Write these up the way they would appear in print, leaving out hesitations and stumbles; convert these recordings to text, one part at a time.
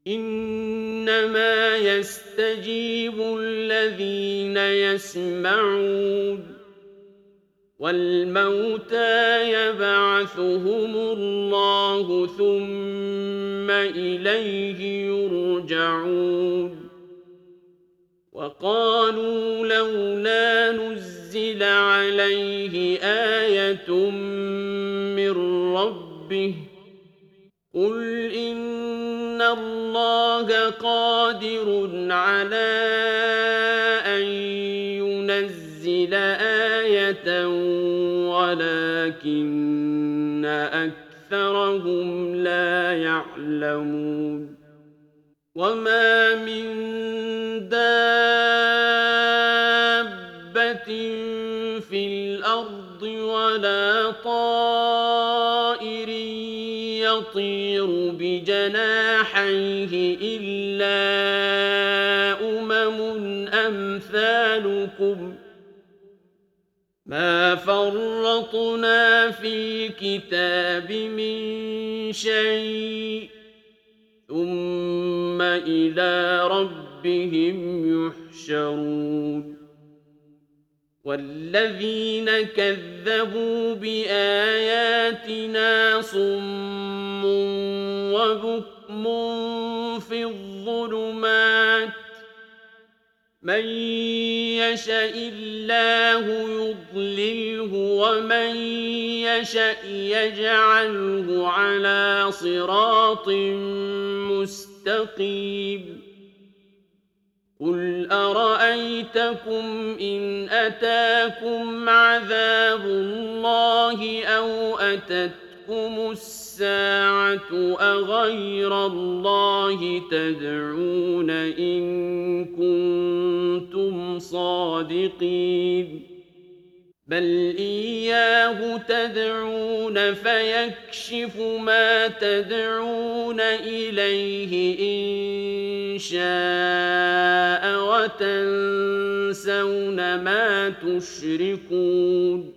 إنما يستجيب الذين يسمعون والموتى يبعثهم الله ثم إليه يرجعون وقالوا لولا نزل عليه آية من ربه قل إن الله قادر على أن ينزل آية ولكن أكثرهم لا يعلمون وما من دابة في الأرض ولا طائر يطير بجناحيه إلا أمثالكم ما فرطنا في كتاب من شيء ثم إلى ربهم يحشرون والذين كذبوا بآياتنا صم وبكم في الظلمات من يشاء الله يضلله ومن يشاء يجعله على صراط مستقيم قل أرأيتكم إن أتاكم عذاب الله أو أتتكم الساعة أغير الله تدعون إن كنتم صادقين بل إياه تدعون فيكشف ما تدعون إليه إن شاء وتنسون ما تشركون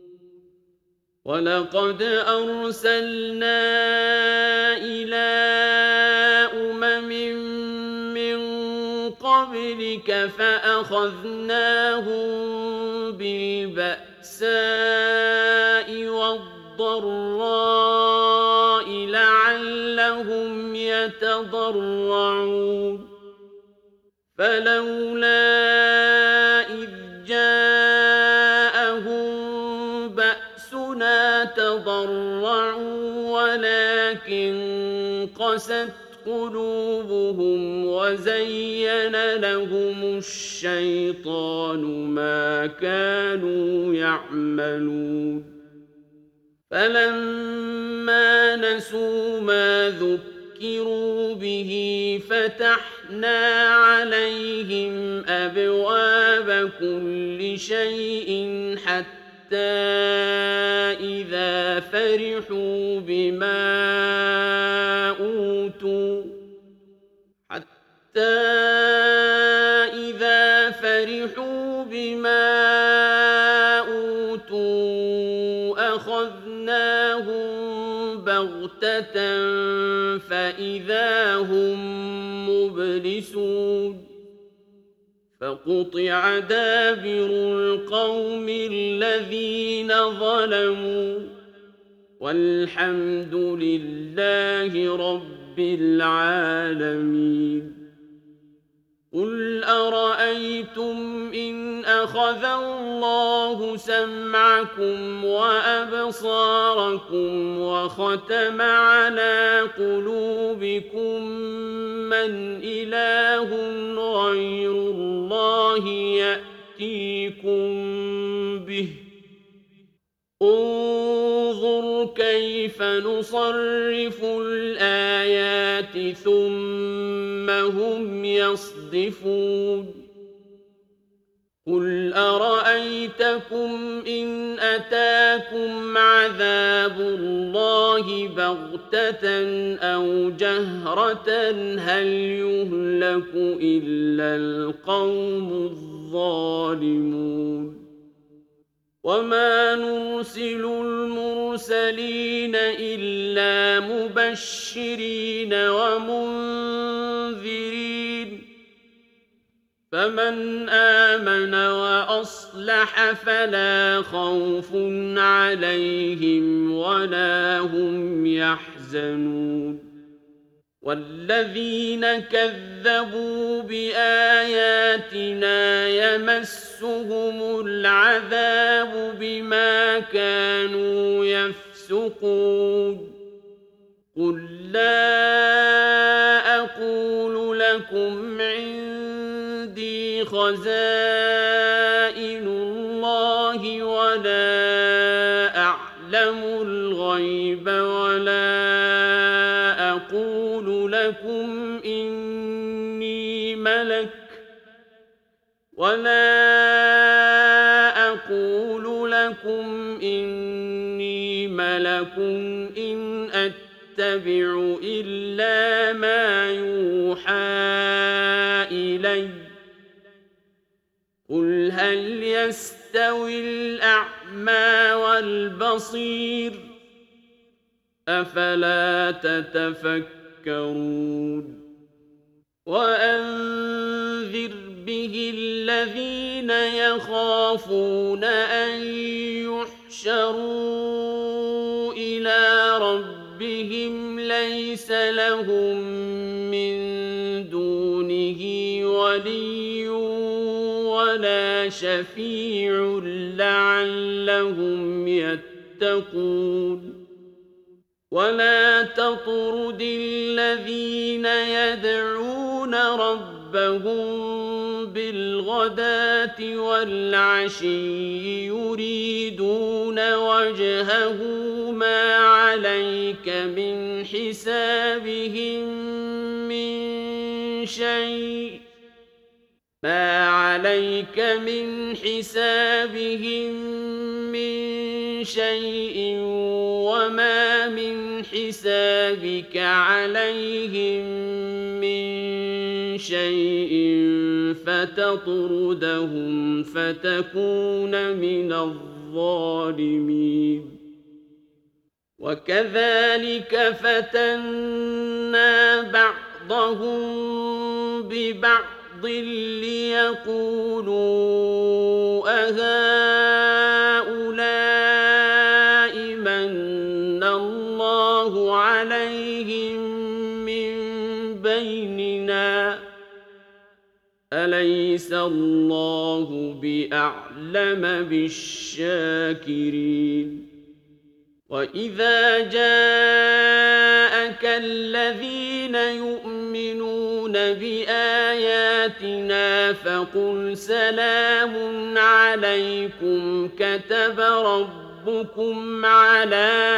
ولقد أرسلنا إلى من قبلك فأخذناهم بالبأساء والضراء لعلهم يتضرعون فلولا إذ جاءهم بأسنا تضرعوا ولكن قست قلوبهم وزين لهم الشيطان ما كانوا يعملون فلما نسوا ما ذكروا به فتحنا عليهم أبواب كل شيء إذا فرحوا بما أوتوا أخذناهم بغتة فإذا هم مبلسون فقطع دابر القوم الذين ظلموا والحمد لله رب العالمين قل أرأيتم إن أخذ الله سمعكم وأبصاركم وختم على قلوبكم من إله غير الله يأتيكم به انظر كيف نصرف الآيات ثم هم يصدفون قل أرأيتكم إن أتاكم عذاب الله بغتة أو جهرة هل يهلك إلا القوم الظالمون وما نرسل المرسلين إلا مبشرين ومنذرين فمن آمن وأصلح فلا خوف عليهم ولا هم يحزنون والذين كذبوا بآياتنا يمسهم العذاب بما كانوا يفسقون قل لا أقول لكم عندي خزائن الله ولا أعلم الغيب أقول لكم إني ملك إن أتبع إلا ما يوحى إلي قل هل يستوي الأعمى والبصير أفلا تتفكرون وأنذر به الذين يخافون أن يحشروا إلى ربهم ليس لهم من دونه ولي ولا شفيع لعلهم يتقون ولا تطرد الذين يدعون ربهم بالغداة والعشي يريدون وجهه ما عليك من حسابهم من شيء وما من حسابك عليهم من شيء فتطردهم فتكون من الظالمين وكذلك فتنا بعضهم ببعض ليقولوا أهؤلاء من الله عليهم من بيننا أليس الله بأعلم بالشاكرين وإذا جاءك الذين يؤمنون بآياتنا فقل سلام عليكم كتب ربكم على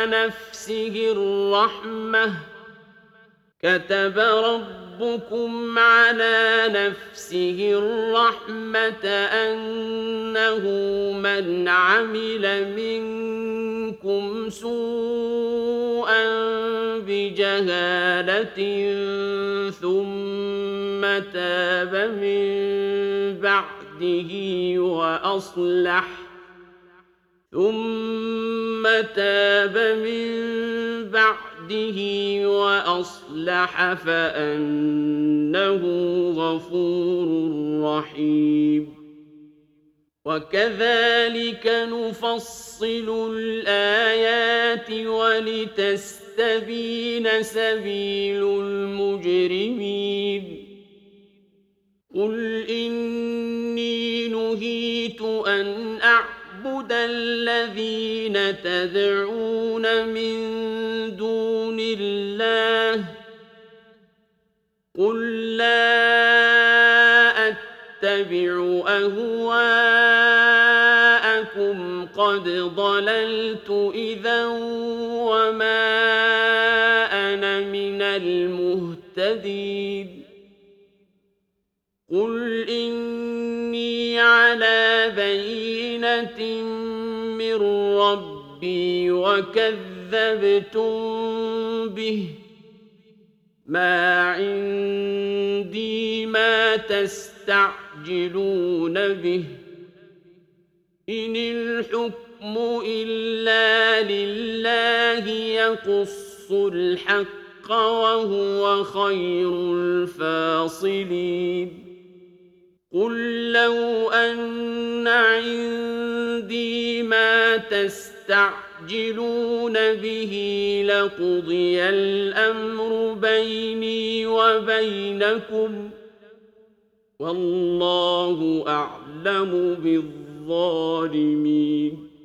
نفسه الرحمة أنه من عمل منكم سوءا بجهالة ثم تاب من بعده وأصلح فأنه غفور رحيم وكذلك نفصل الآيات ولتستبين سبيل المجرمين قل إني نهيت أن أعبد الذين تدعون من دون الله قل لا أتبع أهواءكم قد ضللت إذا وما أنا من المهتدين قل إني على بينة من ربي وكذبتم به ما عندي ما تستعجلون به إن الحكم إلا لله يقص الحق وهو خير الفاصلين قل لو أن عندي ما تستعجلون به لقضي الأمر بيني وبينكم والله أعلم بالظالمين